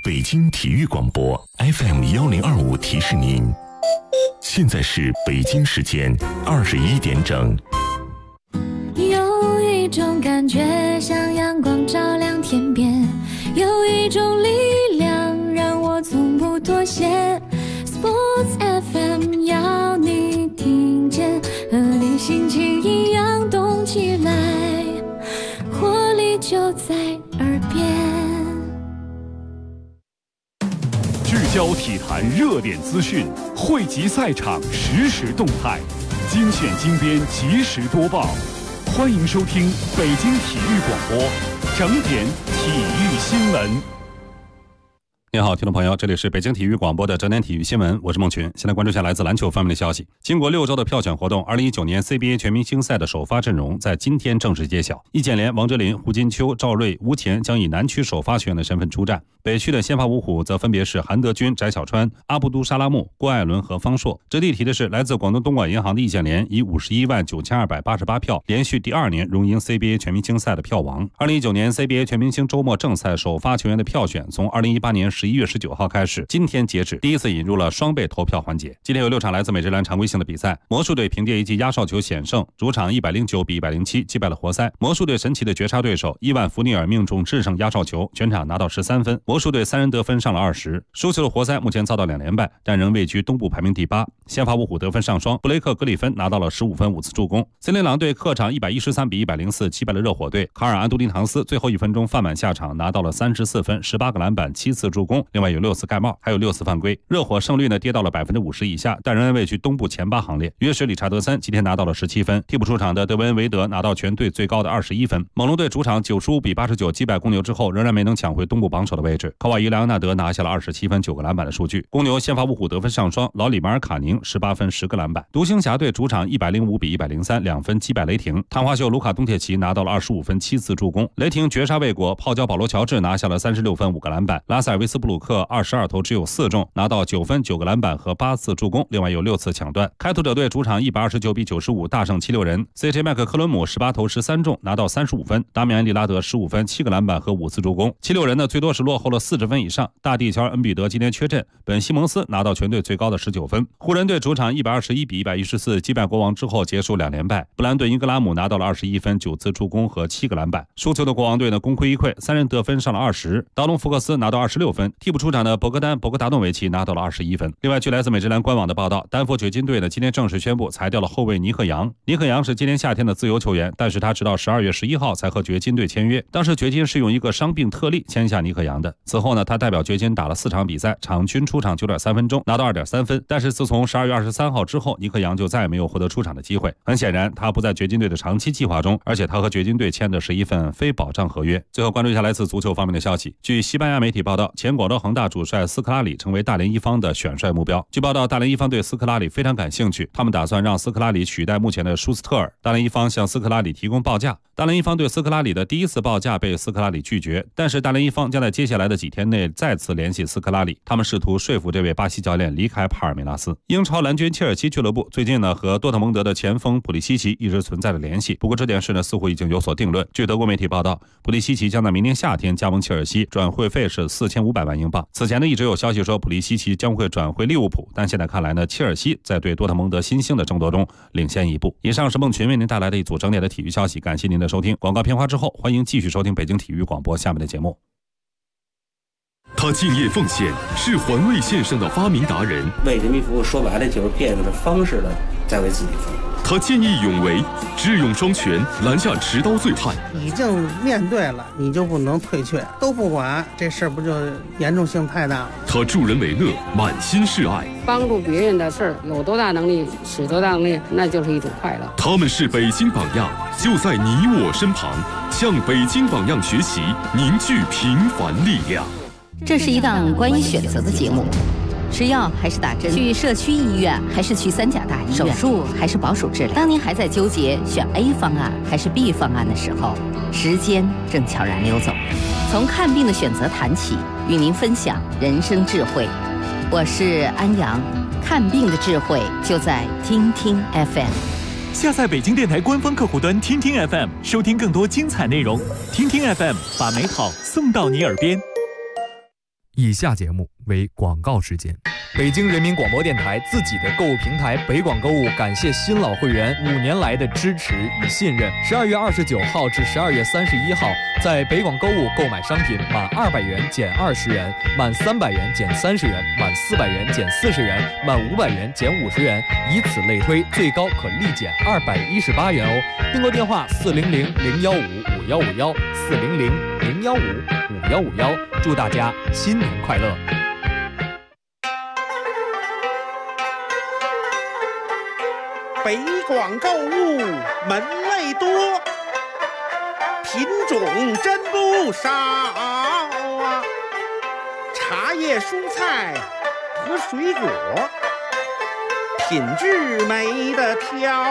北京体育广播 FM1025提示您，现在是北京时间21点整。 有一种感觉像阳光照亮天边，有一种力量让我从不妥协。Sports FM 要你听见，和你心情一样动起来，活力就在耳边。 聚焦体坛热点资讯，汇集赛场实时动态，精选精编及时播报。欢迎收听北京体育广播整点体育新闻。 你好，听众朋友，这里是北京体育广播的整点体育新闻，我是孟群。现在关注下来自篮球方面的消息。经过6周的票选活动，2019年 CBA 全明星赛的首发阵容在今天正式揭晓。易建联、王哲林、胡金秋、赵睿、吴前将以南区首发球员的身份出战，北区的先发五虎则分别是韩德君、翟小川、阿布都沙拉木、郭艾伦和方硕。值得一提的是，来自广东东莞银行的易建联以519288票连续第2年荣膺 CBA 全明星赛的票王。2019年 CBA 全明星周末正赛首发球员的票选从2018年11月19号开始，今天截止，第一次引入了双倍投票环节。今天有6场来自美职篮常规性的比赛，魔术队凭借一记压哨球险胜，主场109比107击败了活塞。魔术队神奇的绝杀对手伊万·福尼尔命中制胜压哨球，全场拿到13分，魔术队3人得分上了20。输球的活塞目前遭到2连败，但仍位居东部排名第8。先发五虎得分上双，布雷克·格里芬拿到了15分5次助攻。森林狼队客场113比104击败了热火队，卡尔·安东尼唐斯最后1分钟犯满下场，拿到了34分18个篮板7次助攻，另外有6次盖帽，还有6次犯规。热火胜率呢跌到了50%以下，但仍然位居东部前8行列。约什理查德森今天拿到了17分，替补出场的德文维德拿到全队最高的21分。猛龙队主场95比89击败公牛之后，仍然没能抢回东部榜首的位置。科瓦伊·莱昂纳德拿下了27分9个篮板的数据。公牛先发五虎得分上双，老里马尔卡宁18分10个篮板。独行侠队主场105比103 2分击败雷霆。探花秀卢卡东铁奇拿到了25分7次助攻。雷霆绝杀未果，泡椒保罗乔治拿下了36分5个篮板。拉塞尔维斯布鲁克22投只有4中，拿到9分9个篮板和8次助攻，另外有6次抢断。开拓者队主场129比95大胜76人。CJ 麦克科伦姆18投13中，拿到35分。达米安利拉德15分7个篮板和5次助攻。76人呢最多是落后了40分以上。大地乔尔恩比德今天缺阵，本西蒙斯拿到全队最高的19分。湖人队主场121比114击败国王之后结束2连败。布兰顿英格拉姆拿到了21分9次助攻和7个篮板。输球的国王队呢功亏一篑，3人得分上了20。道隆福克斯拿到26分，替补出场的博格达诺维奇拿到了21分。另外，据来自美职篮官网的报道，丹佛掘金队呢今天正式宣布裁掉了后卫尼克杨。尼克杨是今年夏天的自由球员，但是他直到12月11号才和掘金队签约。当时掘金是用一个伤病特例签下尼克杨的。此后呢，他代表掘金打了4场比赛，场均出场9.3分钟，拿到2.3分。但是自从12月23号之后，尼克杨就再也没有获得出场的机会。很显然，他不在掘金队的长期计划中，而且他和掘金队签的是一份非保障合约。最后关注一下来自足球方面的消息。据西班牙媒体报道，前广州恒大主帅斯科拉里成为大连一方的选帅目标。据报道，大连一方对斯科拉里非常感兴趣，他们打算让斯科拉里取代目前的舒斯特尔。大连一方向斯科拉里提供报价，大连一方对斯科拉里的第一次报价被斯科拉里拒绝，但是大连一方将在接下来的几天内再次联系斯科拉里，他们试图说服这位巴西教练离开帕尔梅拉斯。英超蓝军切尔西俱乐部最近呢和多特蒙德的前锋普利西奇一直存在着联系，不过这件事呢似乎已经有所定论。据德国媒体报道，普利西奇将在明年夏天加盟切尔西，转会费是4500万英镑。此前呢一直有消息说普利西奇将会转会利物浦，但现在看来呢，切尔西在对多特蒙德新星的争夺中领先一步。以上是孟群为您带来的一组整点的体育消息，感谢您的收听。广告片花之后，欢迎继续收听北京体育广播下面的节目。 他敬业奉献，是环卫线上的发明达人。 为人民服务，说白了就是变着方式的在为自己服务。 他见义勇为，智勇双全，拦下持刀醉汉。 已经面对了，你就不能退却，都不管，这事儿不就严重性太大了？ 他助人为乐，满心是爱。 帮助别人的事儿，有多大能力使多大能力，那就是一种快乐。 他们是北京榜样，就在你我身旁，向北京榜样学习，凝聚平凡力量。 这是一档关于选择的节目，吃药还是打针，去社区医院还是去3甲大医院，手术还是保守治疗。当您还在纠结选 A 方案还是 B 方案的时候，时间正悄然溜走。从看病的选择谈起，与您分享人生智慧。我是安阳，看病的智慧就在听听 FM。 下载北京电台官方客户端听听 FM， 收听更多精彩内容。听听 FM， 把美好送到你耳边。 以下节目为广告时间。北京人民广播电台自己的购物平台北广购物感谢新老会员5年来的支持与信任。12月29号至12月31号，在北广购物购买商品满200元减20元，满300元减30元，满400元减40元，满500元减50元，以此类推，最高可立减218元哦。订购电话400-015-5151 400-015-5151。祝大家新年快乐！ 北广购物门类多，品种真不少啊！茶叶、蔬菜和水果，品质没得挑。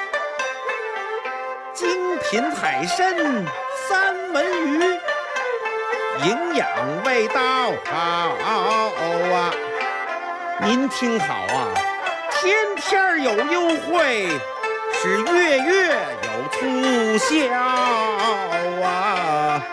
精品海参、三文鱼，营养味道好啊！您听好啊，天天有优惠，是月月有促销啊！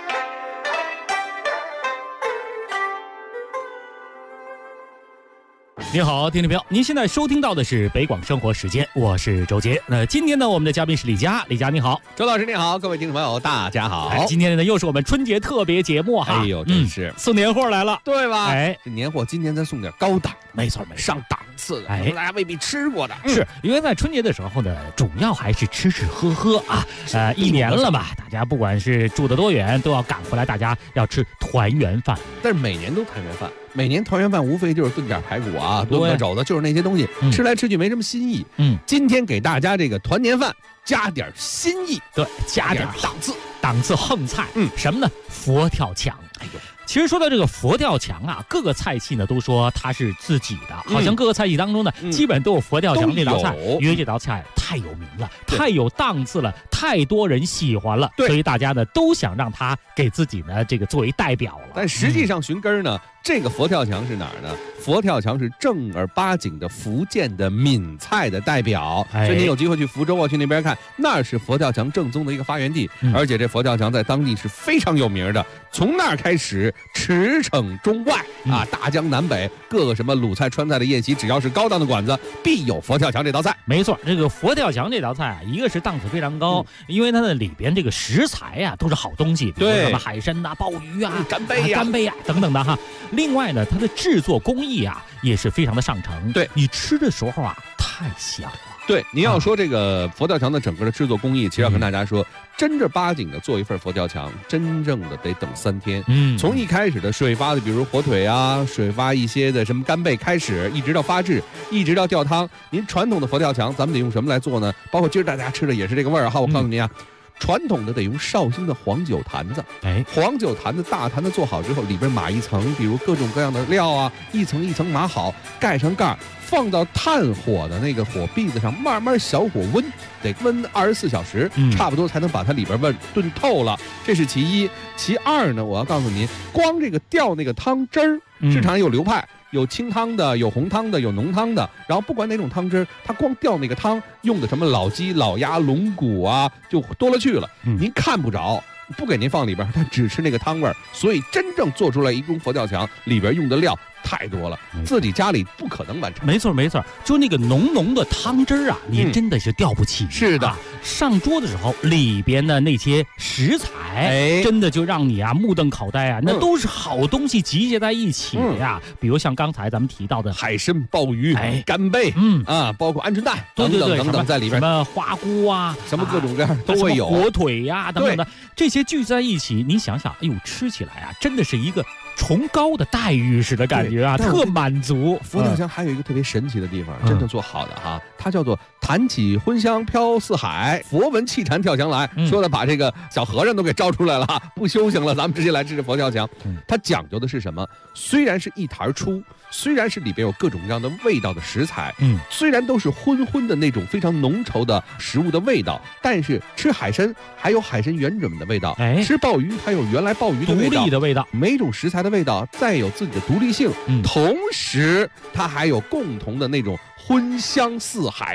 您好，听众朋友，您现在收听到的是北广生活时间，我是周杰。那今天呢，我们的嘉宾是李佳，李佳你好， 周老师你好，各位听众朋友大家好。 今天呢又是我们春节特别节目哈， 哎呦，真是送年货来了， 对吧？ 哎， 这年货今年咱送点高档， 没错， 上档次的， 哎， 大家未必吃过的。 是因为在春节的时候呢，主要还是吃吃喝喝啊。一年了嘛，大家不管是住得多远，都要赶回来，大家要吃团圆饭。 但是每年都团圆饭。每年团圆饭无非就是炖点排骨啊，炖个肘子，就是那些东西，吃来吃去没什么新意。今天给大家这个团年饭加点新意， 对，加点档次横菜。什么呢？佛跳墙。哎呦，其实说到这个佛跳墙啊，各个菜系呢都说它是自己的，好像各个菜系当中呢，基本都有佛跳墙这道菜，因为这道菜太有名了，太有档次了，太多人喜欢了，所以大家呢都想让它给自己呢这个作为代表了。 但实际上寻根呢，这个佛跳墙是哪儿呢？佛跳墙是正儿八经的福建的闽菜的代表，所以你有机会去福州啊，去那边看，那是佛跳墙正宗的一个发源地，而且这佛跳墙在当地是非常有名的，从那儿开始驰骋中外啊，大江南北各个什么鲁菜川菜的宴席，只要是高档的馆子，必有佛跳墙这道菜。 没错，这个佛跳墙这道菜啊，一个是档次非常高，因为它的里边这个食材啊都是好东西，比如什么海参呐、鲍鱼啊、 干贝呀等等的哈。另外呢，它的制作工艺啊也是非常的上乘， 对你吃的时候啊太香了。 对，您要说这个佛跳墙的整个的制作工艺，其实要跟大家说，真正八经的做一份佛跳墙，真正的得等3天。从一开始的水发的，比如火腿啊，水发一些的什么干贝开始，一直到发制，一直到吊汤。您传统的佛跳墙，咱们得用什么来做呢？包括今儿大家吃的也是这个味儿哈。我告诉您啊。传统的得用绍兴的黄酒坛子，黄酒坛子大坛子做好之后，里边码一层，比如各种各样的料啊，一层一层码好，盖上盖，放到炭火的那个火篦子上，慢慢小火温，得温24小时，差不多才能把它里边炖透了。这是其一。其二呢，我要告诉您，光这个吊那个汤汁儿，市场上有流派。有清汤的，有红汤的，有浓汤的，然后不管哪种汤汁，它光吊那个汤用的什么老鸡、老鸭、龙骨啊，就多了去了，您看不着，不给您放里边，它只吃那个汤味儿。所以真正做出来一盅佛跳墙，里边用的料太多了，自己家里不可能完成。 没错，就那个浓浓的汤汁啊，你真的是吊不起。 是的， 上桌的时候，里边的那些食材，真的就让你啊目瞪口呆啊，那都是好东西集结在一起呀。比如像刚才咱们提到的海参、鲍鱼、干贝，包括鹌鹑蛋等等在里边， 什么花菇啊， 什么各种各样都会有， 火腿呀等等的，这些聚在一起，你想想，哎呦，吃起来啊，真的是一个崇高的待遇式的感觉啊，特满足。 佛跳墙还有一个特别神奇的地方，真正做好的哈，它叫做弹起荤香飘四海，佛闻气禅跳墙来，说的把这个小和尚都给招出来了，不修行了，咱们直接来吃这佛跳墙。它讲究的是什么？虽然是一坛出，虽然是里边有各种各样的味道的食材，虽然都是荤荤的那种非常浓稠的食物的味道，但是吃海参还有海参原本的味道，吃鲍鱼还有原来鲍鱼的味道， 独立的味道， 每种食材的味道再有自己的独立性，同时它还有共同的那种荤香四海飘四海。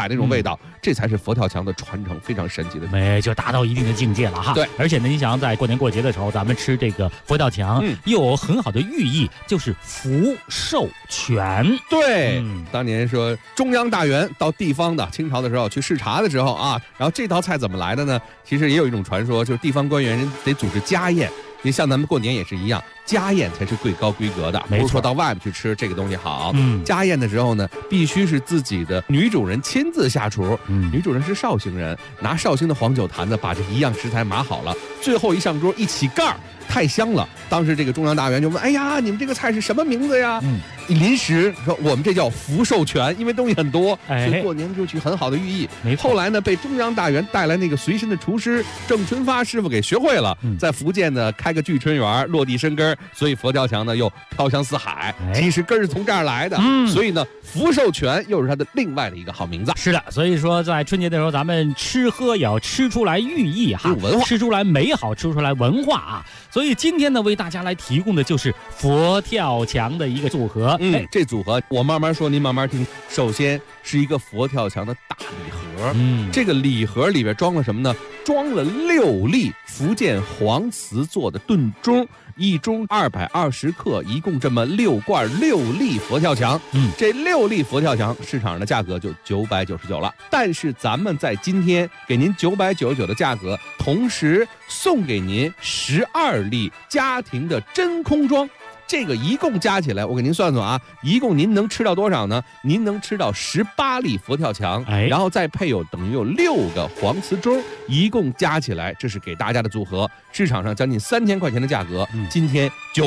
海那种味道，这才是佛跳墙的传承，非常神奇的。 就达到一定的境界了哈。 对， 而且呢，你想在过年过节的时候，咱们吃这个佛跳墙，又有很好的寓意，就是福寿全。 对，当年说中央大员到地方的清朝的时候去视察的时候啊，然后这道菜怎么来的呢？其实也有一种传说，就是地方官员人得组织家宴。你像咱们过年也是一样，家宴才是最高规格的，不是说到外面去吃这个东西好。家宴的时候呢，必须是自己的女主人亲自下厨。女主人是绍兴人，拿绍兴的黄酒坛子把这一样食材码好了，最后一上桌一起盖儿，太香了。当时这个中央大员就问：“哎呀，你们这个菜是什么名字呀？”临时说我们这叫福寿全，因为东西很多，所以过年就取很好的寓意。后来呢，被中央大员带来那个随身的厨师郑春发师傅给学会了，在福建呢开个聚春园，落地生根，所以佛跳墙呢又飘香四海。其实根是从这儿来的，所以呢福寿全又是它的另外的一个好名字。 是的，所以说在春节的时候，咱们吃喝也要吃出来寓意哈，文化，吃出来美好，吃出来文化啊。所以今天呢，为大家来提供的就是佛跳墙的一个组合。 这组合我慢慢说，您慢慢听。首先是一个佛跳墙的大礼盒，这个礼盒里边装了什么呢？装了6粒福建黄瓷做的炖盅，一盅220克，一共这么6罐6粒佛跳墙。这6粒佛跳墙市场上的价格就999了，但是咱们在今天给您999的价格，同时送给您12粒家庭的真空装。这个一共加起来，我给您算算啊，一共您能吃到多少呢？您能吃到18粒佛跳墙，然后再配有等于有6个黄瓷盅，一共加起来，这是给大家的组合，市场上将近3000块钱的价格，今天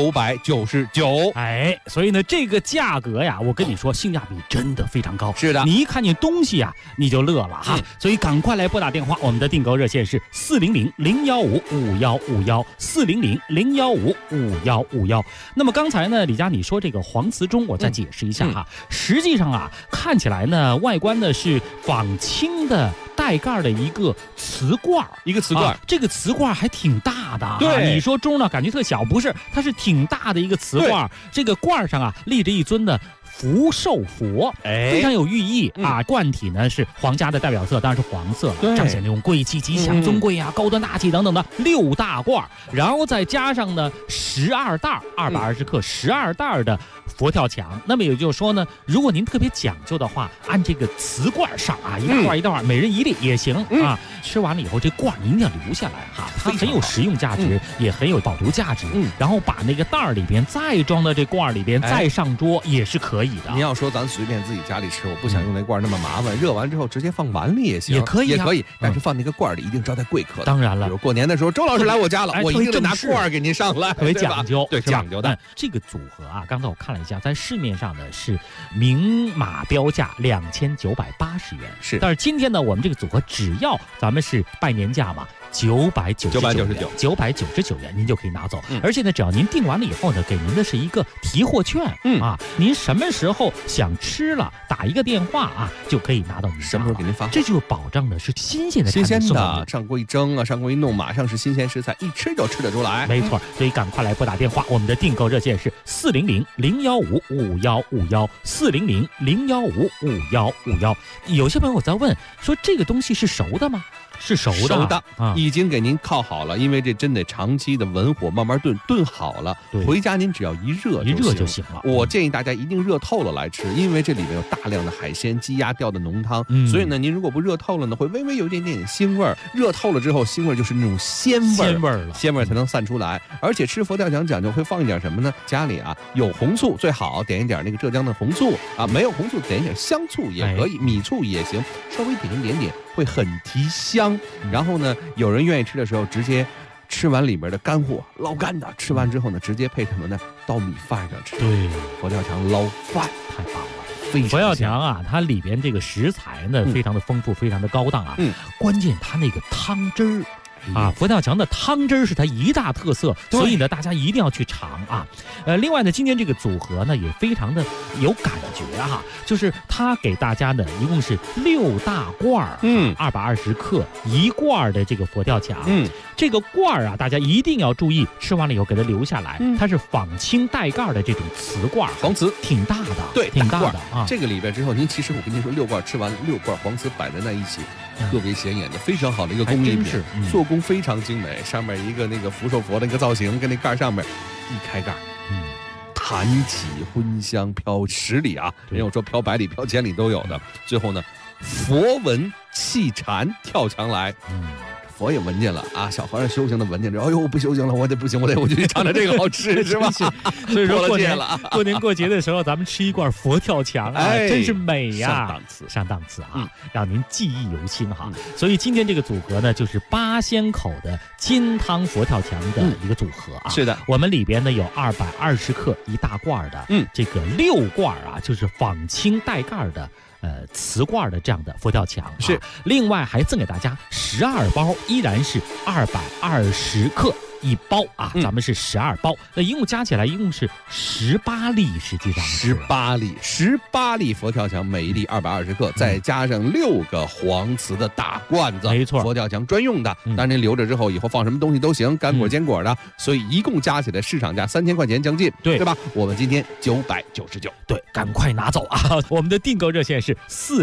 999。 所以呢，这个价格呀，我跟你说，性价比真的非常高。 是的， 你一看见东西啊，你就乐了哈。所以赶快来拨打电话，我们的订购热线是400-015-5151，400-015-5151。那么刚才呢，李佳你说这个黄瓷盅，我再解释一下哈。实际上啊，看起来呢，外观呢是仿青的带盖的一个瓷罐，这个瓷罐还挺大的。 对， 你说盅呢感觉特小，不是，它是挺大的一个瓷罐。这个罐上啊立着一尊的福寿佛，非常有寓意啊。罐体呢是皇家的代表色，当然是黄色了，彰显那种贵气、吉祥、尊贵啊、高端大气等等的6大罐，然后再加上呢12袋220克12袋的佛跳墙。那么也就是说呢，如果您特别讲究的话，按这个瓷罐上啊，一大罐一大罐，每人1粒也行啊。吃完了以后，这罐你一定要留下来哈，它很有实用价值，也很有保留价值。然后把那个袋里边再装到这罐里边，再上桌也是可以的。 您要说咱随便自己家里吃，我不想用那罐那么麻烦，热完之后直接放碗里也行， 也可以， 但是放那个罐里一定招待贵客的。 当然了， 比如过年的时候，周老师来我家了，我一定得拿罐给您上来， 特别讲究， 对，讲究的。 这个组合啊，刚才我看了一下，在市面上呢是明码标价2980元， 是。 但是今天呢，我们这个组合只要咱们是拜年价嘛，999元，您就可以拿走。而且呢，只要您订完了以后呢，给您的是一个提货券，您什么时候想吃了，打一个电话啊，就可以拿到您什么时候给您发， 这就保障的是新鲜的， 上锅一蒸啊，上锅一弄，马上是新鲜食材，一吃就吃得出来。 没错，所以赶快来拨打电话，我们的订购热线是400-015-5151，400-015-5151。有些朋友在问说，这个东西是熟的吗？是熟的， 已经给您烤好了，因为这真得长期的文火慢慢炖好了，回家您只要一热就行了。 我建议大家一定热透了来吃，因为这里面有大量的海鲜、鸡鸭吊的浓汤，所以呢，您如果不热透了呢，会微微有一点点腥味儿。热透了之后，腥味儿就是那种鲜味儿了，鲜味儿才能散出来。而且吃佛跳墙讲究会放一点什么呢？家里啊有红醋最好，点一点那个浙江的红醋啊，没有红醋点一点香醋也可以，米醋也行，稍微点一点点会很提香。然后呢，有人愿意吃的时候，直接吃完里面的干货，捞干的，吃完之后呢，直接配什么呢？倒米饭上吃。 对， 佛跳墙捞饭太棒了。佛跳墙啊，它里边这个食材呢非常的丰富，非常的高档啊。关键它那个汤汁儿啊，佛跳墙的汤汁是它一大特色，所以呢，大家一定要去尝啊。另外呢，今天这个组合呢也非常的有感觉哈，就是它给大家呢一共是6大罐，220克1罐的这个佛跳墙，这个罐啊，大家一定要注意，吃完了以后给它留下来，它是仿青带盖的这种瓷罐， 黄瓷挺大的， 对， 挺大的啊。 这个里边之后，您其实我跟您说，6罐吃完，6罐黄瓷摆在那一起。特别显眼的，非常好的一个工艺品，做工非常精美。上面一个那个福寿佛的一个造型，跟那盖上面一开盖，弹起荤香飘10里啊，人有说飘100里、飘1000里都有的。最后呢，佛闻气禅跳墙来，佛也闻见了啊，小和尚修行的闻见着，哎呦不修行了，我就去尝尝这个好吃是吧？ 所以说过年过节的时候，咱们吃一罐佛跳墙啊，真是美呀，上档次啊，让您记忆犹新哈。所以今天这个组合呢，就是八仙口的金汤佛跳墙的一个组合啊。 是的， 我们里边呢有220克1大罐的，这个6罐啊，就是仿青带盖的。瓷罐的这样的佛跳墙是， 另外还赠给大家12包，依然是220克1包啊，咱们是12包，那一共加起来一共是18粒，实际上18 粒佛跳墙，每一粒220克，再加上6个黄瓷的大罐子， 没错， 佛跳墙专用的，当然您留着之后以后放什么东西都行，干果坚果的，所以一共加起来市场价3000块钱将近，对吧？我们今天999， 对，赶快拿走啊！我们的订购热线是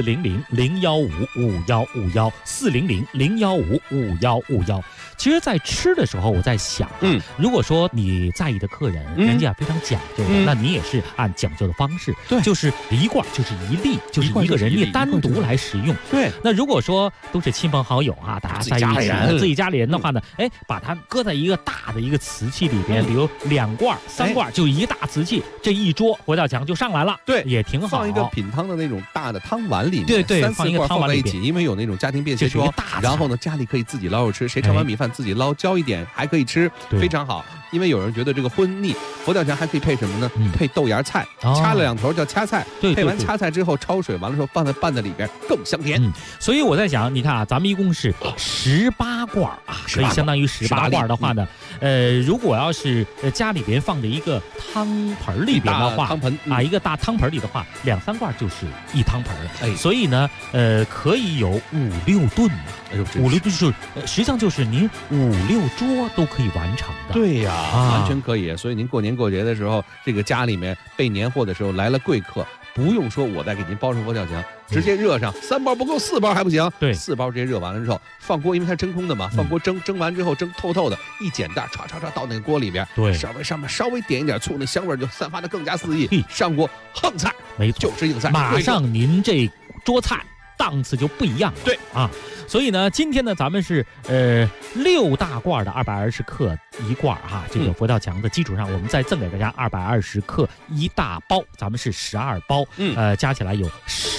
400-015-5151，400-015-5151。其实，在吃的时候，我在想，如果说你在意的客人，人家非常讲究的，那你也是按讲究的方式，对，就是1罐就是1粒，就是一个人你单独来食用，对。那如果说都是亲朋好友啊，大家在一起，自己家里人的话呢，把它搁在一个大的一个瓷器里边，比如2罐、3罐，就一大瓷器，这一桌佛跳墙就上来了，对，也挺好。 放一个品汤的那种大的汤碗里面， 对， 放一个汤碗在一起，因为有那种家庭便携装，然后呢，家里可以自己捞着吃，谁盛完米饭自己捞，浇一点还可以吃，非常好。因为有人觉得这个荤腻，佛跳墙还可以配什么呢？配豆芽菜，掐了2头叫掐菜，配完掐菜之后焯水，完了之后放在拌在里边更香甜。 所以我在想，你看啊，咱们一共是18罐啊，可以相当于18罐的话呢，如果要是家里边放着一个汤盆里边的话，汤盆啊，一个大汤盆里的话，2-3罐就是1汤盆，所以呢，可以有5-6顿啊。5-6顿就是实际上就是您5-6桌都可以完成的。 对呀，完全可以。所以您过年过节的时候，这个家里面备年货的时候来了贵客，不用说我再给您包上佛跳墙，直接热上3包不够，4包还不行。对，4包直接热完了之后放锅，因为它真空的嘛，放锅蒸完之后蒸透透的，一剪袋唰到那个锅里边，对，上面稍微点一点醋，那香味就散发的更加肆意。上锅横菜， 没错， 就是硬菜， 马上您这桌菜档次就不一样了。 对啊，所以呢，今天呢，咱们是6大罐的220克1罐哈，这个佛跳墙的基础上，我们再赠给大家220克1大包，咱们是12包，加起来有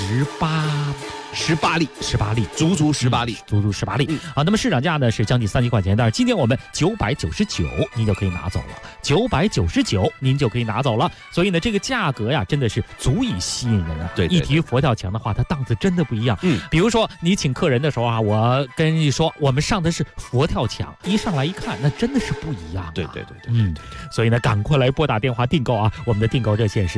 18粒，足足18粒，啊，那么市场价呢是将近30块钱，但是今天我们999，您就可以拿走了，999您就可以拿走了，所以呢，这个价格呀，真的是足以吸引人啊。对，一提佛跳墙的话，它档次真的不一样。比如说你请客人的时候啊，我跟你说，我们上的是佛跳墙，一上来一看，那真的是不一样。 对， 所以呢，赶快来拨打电话订购啊，我们的订购热线是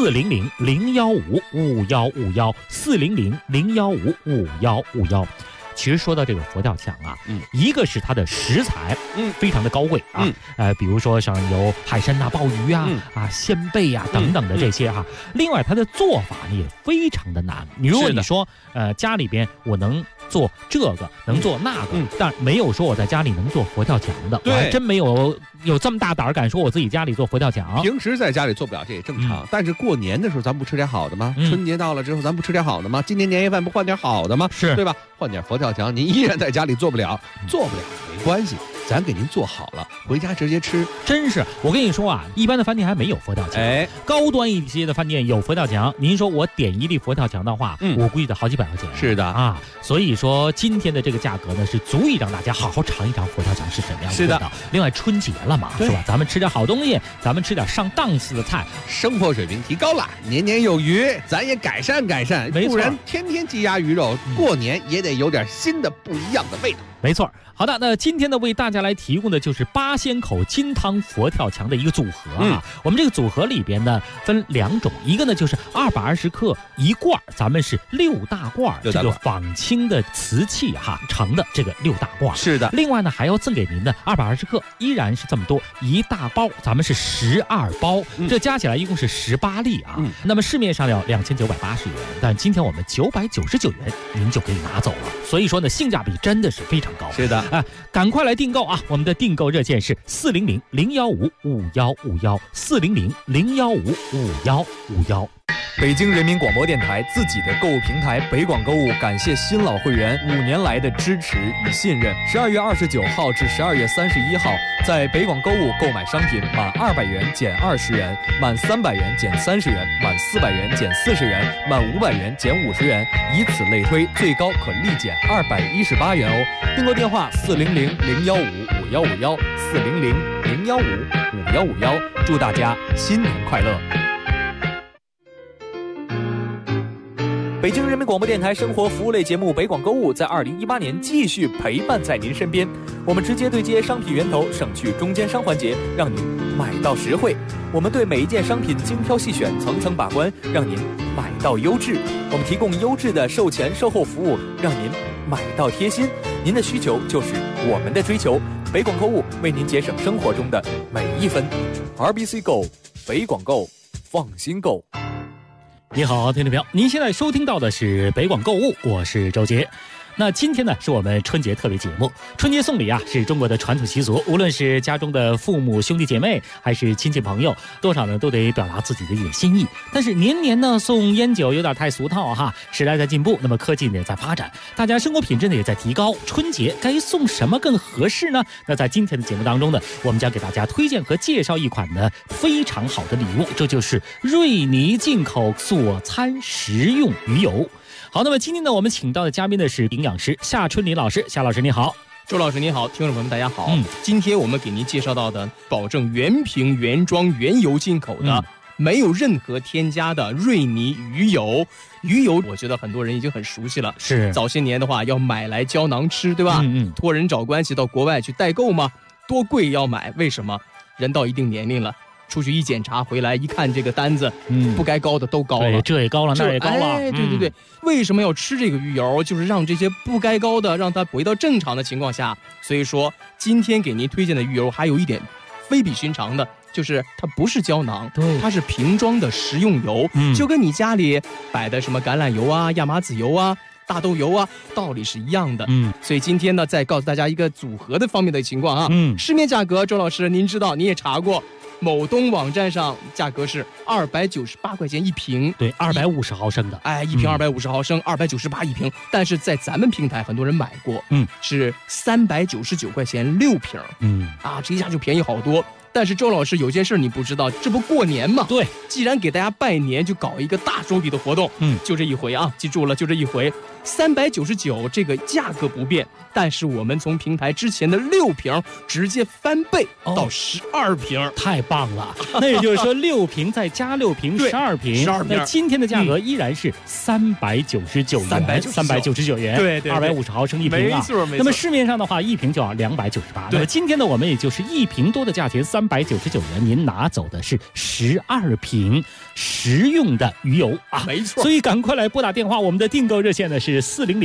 400-015-5151，400-015-5151。其实说到这个佛跳墙啊，一个是它的食材，非常的高贵啊，比如说像有海参呐、鲍鱼啊、鲜贝啊等等的这些哈。另外，它的做法呢也非常的难。如果你说家里边我能做这个，能做那个，但没有说我在家里能做佛跳墙的，我还真没有这么大胆敢说我自己家里做佛跳墙。 平时在家里做不了这也正常，但是过年的时候咱不吃点好的吗？春节到了之后咱不吃点好的吗？今年年夜饭不换点好的吗？是对吧？换点佛跳墙，您依然在家里做不了没关系，咱给您做好了，回家直接吃。 真是，我跟你说啊，一般的饭店还没有佛跳墙，高端一些的饭店有佛跳墙。您说我点1粒佛跳墙的话，我估计得好几百块钱。 是的啊，所以说今天的这个价格呢，是足以让大家好好尝一尝佛跳墙是什么样的味道。是的。另外春节了嘛，是吧？咱们吃点好东西，咱们吃点上档次的菜， 生活水平提高了，年年有余，咱也改善改善，不然天天鸡鸭鱼肉，过年也得有点新的不一样的味道。 没错。好的，那今天呢为大家来提供的就是八仙口金汤佛跳墙的一个组合啊。我们这个组合里边呢分2种，一个呢就是220克1罐，咱们是6大罐，这个仿青的瓷器盛的这个6大罐。 是的。 另外呢还要赠给您的220克，依然是这么多1大包，咱们是12包，这加起来一共是18粒啊。那么市面上要2980元，但今天我们999元您就可以拿走了。所以说呢性价比真的是非常高。 是的。 赶快来订购啊！我们的订购热线是400-015-5151，400-015-5151。 北京人民广播电台自己的购物平台北广购物感谢新老会员5年来的支持与信任。12月29号至12月31号，在北广购物购买商品满200元减20元，满300元减30元，满400元减40元，满500元减50元，以此类推，最高可立减218元哦。订购电话400-015-5151，400-015-5151。祝大家新年快乐！北京人民广播电台生活服务类节目北广购物在2018年继续陪伴在您身边。我们直接对接商品源头，省去中间商环节，让您买到实惠。我们对每一件商品精挑细选，层层把关，让您买到优质。我们提供优质的售前售后服务，让您买到贴心。您的需求就是我们的追求。北广购物为您节省生活中的每一分。RBC Go， 北广购，放心购。 你好，听众朋友，您现在收听到的是北广购物，我是周杰。那今天呢是我们春节特别节目，春节送礼啊是中国的传统习俗，无论是家中的父母兄弟姐妹还是亲戚朋友，多少呢都得表达自己的一点心意。但是年年呢送烟酒有点太俗套哈，时代在进步，那么科技呢也在发展，大家生活品质呢也在提高，春节该送什么更合适呢？那在今天的节目当中呢，我们将给大家推荐和介绍一款呢非常好的礼物，这就是瑞尼进口佐餐食用鱼油。好，那么今天呢，我们请到的嘉宾呢是营养师夏春林老师。夏老师你好。 周老师你好，听众朋友们大家好。今天我们给您介绍到的，保证原瓶原装原油进口的，没有任何添加的瑞尼鱼油。鱼油我觉得很多人已经很熟悉了， 是早些年的话要买来胶囊吃，对吧？托人找关系到国外去代购嘛，多贵要买，为什么？人到一定年龄了，出去一检查回来一看这个单子，不该高的都高了， 对，这也高了，那也高了。 对对对，为什么要吃这个鱼油？就是让这些不该高的让它回到正常的情况下。所以说，今天给您推荐的鱼油还有一点非比寻常的，就是它不是胶囊，它是瓶装的食用油，就跟你家里摆的什么橄榄油啊、亚麻籽油啊、大豆油啊，道理是一样的。所以今天呢，再告诉大家一个组合的方面的情况啊。市面价格，周老师您知道，你也查过。某东网站上价格是298块钱一瓶， 对，250毫升的， 一瓶250毫升，298一瓶。但是在咱们平台很多人买过，是399块钱6瓶，这一下就便宜好多。但是周老师有件事你不知道，这不过年嘛？ 对， 既然给大家拜年，就搞一个大手笔的活动，就这一回啊，记住了，就这一回，399这个价格不变，但是我们从平台之前的6瓶直接翻倍到12瓶， 太棒了！那也就是说6瓶再加6瓶，12瓶，那今天的价格依然是399元，399元， 对 ，250毫升一瓶啊， 没错。 那么市面上的话，一瓶就要298，那么今天呢，我们也就是1瓶多的价钱，399元，您拿走的是12瓶食用的鱼油啊， 没错。 所以赶快来拨打电话，我们的订购热线呢是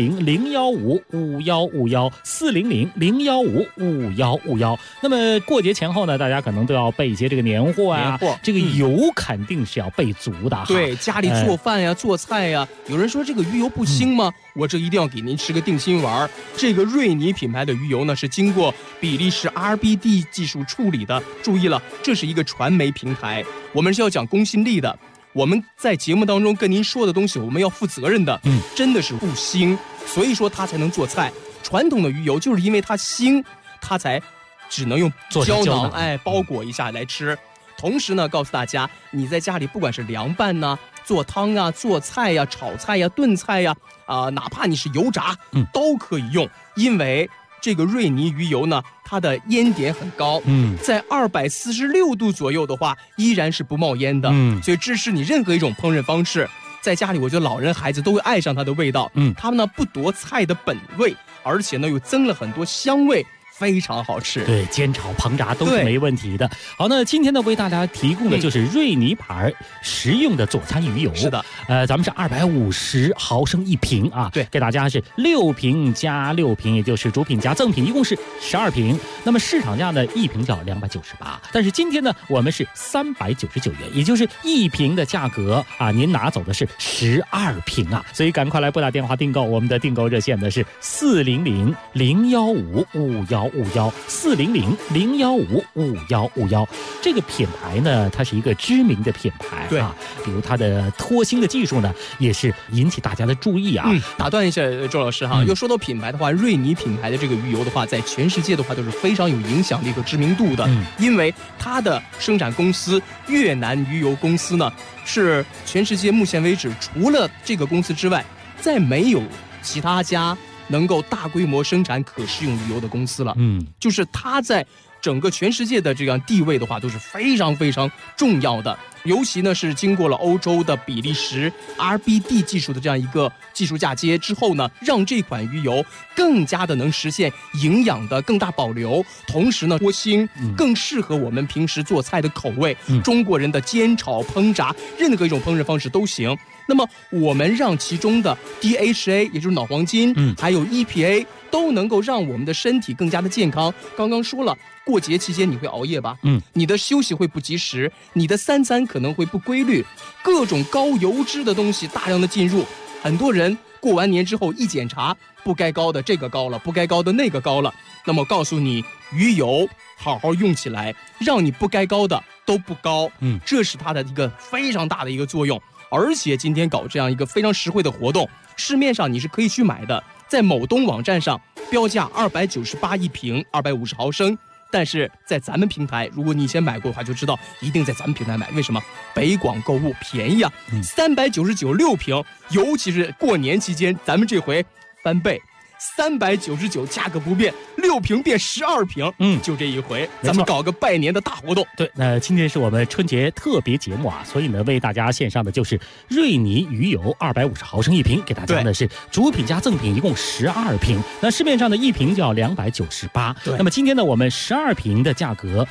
400-015-5151，400-015-5151。那么过节前后呢，大家可能都要备一些这个年货啊，这个油肯定是要备足的。 对，家里做饭呀、做菜呀，有人说这个鱼油不腥吗？我这一定要给您吃个定心丸。这个瑞尼品牌的鱼油呢，是经过比利时 RBD 技术处理的。注意了，这是一个传媒平台，我们是要讲公信力的。我们在节目当中跟您说的东西，我们要负责任的。真的是不腥，所以说它才能做菜。传统的鱼油就是因为它腥，它才只能用胶囊包裹一下来吃。同时呢，告诉大家，你在家里不管是凉拌呐、做汤啊、做菜呀、炒菜呀、炖菜呀，哪怕你是油炸，都可以用，因为这个瑞尼鱼油呢，它的烟点很高，在246度左右的话，依然是不冒烟的，所以支持你任何一种烹饪方式。 在家里我觉得老人孩子都会爱上它的味道。它们呢不夺菜的本味，而且呢又增了很多香味，非常好吃。 对，煎炒烹炸都是没问题的。好，那今天呢为大家提供的就是瑞尼牌实用的佐餐鱼油。 是的， 咱们是250毫升1瓶啊。 对， 给大家是6瓶加6瓶，也就是主品加赠品，一共是12瓶。那么市场价呢1瓶就要298，但是今天呢我们是399元，也就是1瓶的价格啊，您拿走的是12瓶啊。所以赶快来拨打电话订购，我们的订购热线呢是400-015-5151，400-015-5151。这个品牌呢，它是一个知名的品牌啊，比如它的脱星的技术呢，也是引起大家的注意啊。 打断一下周老师哈，又说到品牌的话，瑞尼品牌的这个鱼油的话，在全世界的话都是非常有影响力和知名度的，因为它的生产公司越南鱼油公司呢，是全世界目前为止除了这个公司之外，再没有其他家能够大规模生产可食用鱼油的公司了。就是它在整个全世界的这样地位的话都是非常非常重要的，尤其呢是经过了欧洲的比利时 RBD 技术的这样一个技术嫁接之后呢，让这款鱼油更加的能实现营养的更大保留，同时呢脱腥，更适合我们平时做菜的口味，中国人的煎炒烹炸任何一种烹饪方式都行。那么我们让其中的 DHA 也就是脑黄金，还有 EPA 都能够让我们的身体更加的健康。刚刚说了，过节期间你会熬夜吧？你的休息会不及时，你的3餐可能会不规律，各种高油脂的东西大量的进入，很多人过完年之后一检查，不该高的这个高了，不该高的那个高了。那么告诉你，鱼油好好用起来，让你不该高的都不高，这是它的一个非常大的一个作用。而且今天搞这样一个非常实惠的活动，市面上你是可以去买的，在某东网站上标价298一瓶，250毫升。但是在咱们平台，如果你以前买过的话，就知道一定在咱们平台买。为什么？北广购物便宜啊，399 6瓶，尤其是过年期间，咱们这回翻倍。399价格不变，6瓶变12瓶，就这一回，咱们搞个拜年的大活动。 对，那今天是我们春节特别节目啊，所以呢，为大家献上的就是瑞尼鱼油250毫升1瓶，给大家呢是主品加赠品，一共12瓶。那市面上的1瓶就要298，那么今天呢，我们12瓶的价格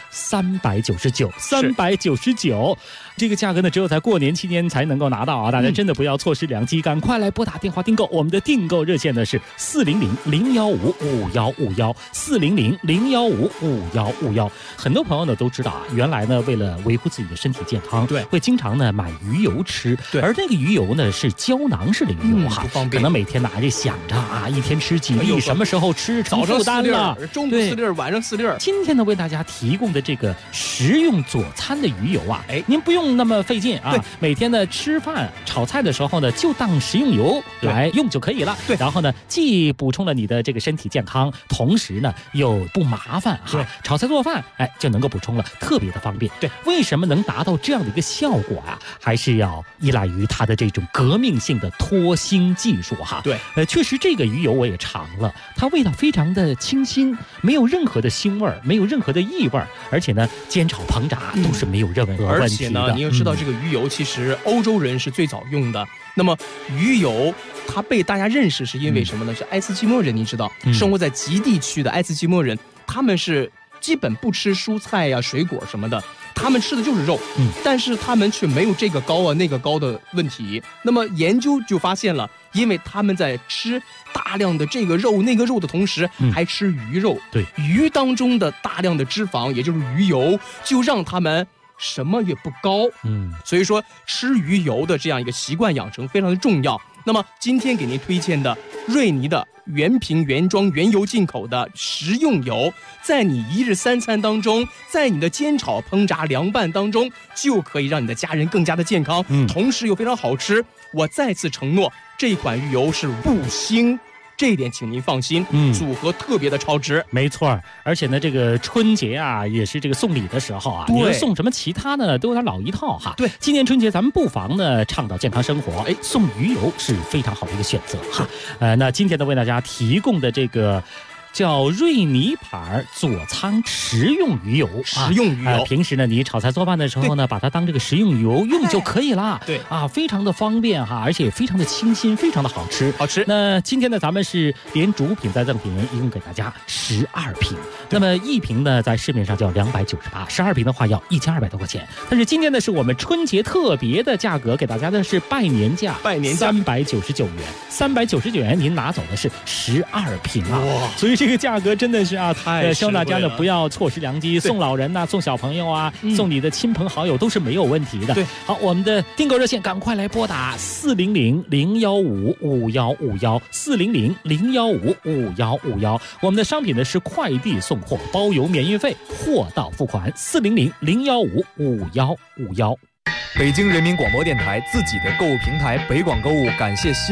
399，这个价格呢，只有在过年期间才能够拿到啊！大家真的不要错失良机，赶快来拨打电话订购。我们的订购热线呢是400-015-5151，400-015-5151。很多朋友呢都知道啊，原来呢为了维护自己的身体健康，会经常呢买鱼油吃，而那个鱼油呢是胶囊式的鱼油哈，可能每天拿着想着啊，一天吃几粒，什么时候吃，成负担了， 中午4粒，晚上4粒。 今天呢为大家提供的这个食用佐餐的鱼油啊，您不用那么费劲啊，每天呢吃饭炒菜的时候呢，就当食用油来用就可以了。然后呢，既补充了你的这个身体健康，同时呢又不麻烦哈，炒菜做饭就能够补充了，特别的方便。为什么能达到这样的一个效果啊？还是要依赖于它的这种革命性的脱腥技术哈。确实这个鱼油我也尝了，它味道非常的清新，没有任何的腥味，没有任何的异味，而且呢煎炒烹炸都是没有任何问题的。 而且呢，你要知道这个鱼油其实欧洲人是最早用的。那么鱼油它被大家认识是因为什么呢？是爱斯基摩人，你知道，生活在极地区的爱斯基摩人，他们是基本不吃蔬菜呀、水果什么的，他们吃的就是肉，但是他们却没有这个高啊那个高的问题。那么研究就发现了，因为他们在吃大量的这个肉那个肉的同时，还吃鱼肉，鱼当中的大量的脂肪，也就是鱼油，就让他们什么也不高，所以说吃鱼油的这样一个习惯养成非常的重要。那么今天给您推荐的瑞尼的原瓶原装原油进口的食用油，在你一日3餐当中，在你的煎炒烹炸凉拌当中，就可以让你的家人更加的健康，同时又非常好吃。我再次承诺，这款鱼油是不腥，这一点请您放心，组合特别的超值。 没错，而且呢，这个春节啊，也是这个送礼的时候啊，你说送什么其他的都有点老一套哈。今年春节咱们不妨呢倡导健康生活，送鱼油是非常好的一个选择哈。那今天呢为大家提供的这个叫瑞尼牌佐仓食用鱼油。 食用鱼油， 平时呢你炒菜做饭的时候呢，把它当这个食用油用就可以了。 对啊，非常的方便哈，而且非常的清新，非常的好吃。 好吃。 那今天呢，咱们是连主品再赠品，一共给大家12瓶。那么一瓶呢，在市面上就要298，12瓶的话要1200多块钱。但是今天呢，是我们春节特别的价格，给大家的是拜年价，399元，399元您拿走的是12瓶啊！所以这个价格真的是啊，希望大家呢不要错失良机，送老人呐、送小朋友啊，送你的亲朋好友都是没有问题的。 对， 好，我们的订购热线赶快来拨打400-015-5151，400-015-5151。我们的商品呢是快递送货，包邮免运费，货到付款，400-015-5151。 北京人民广播电台自己的购物平台北广购物感谢新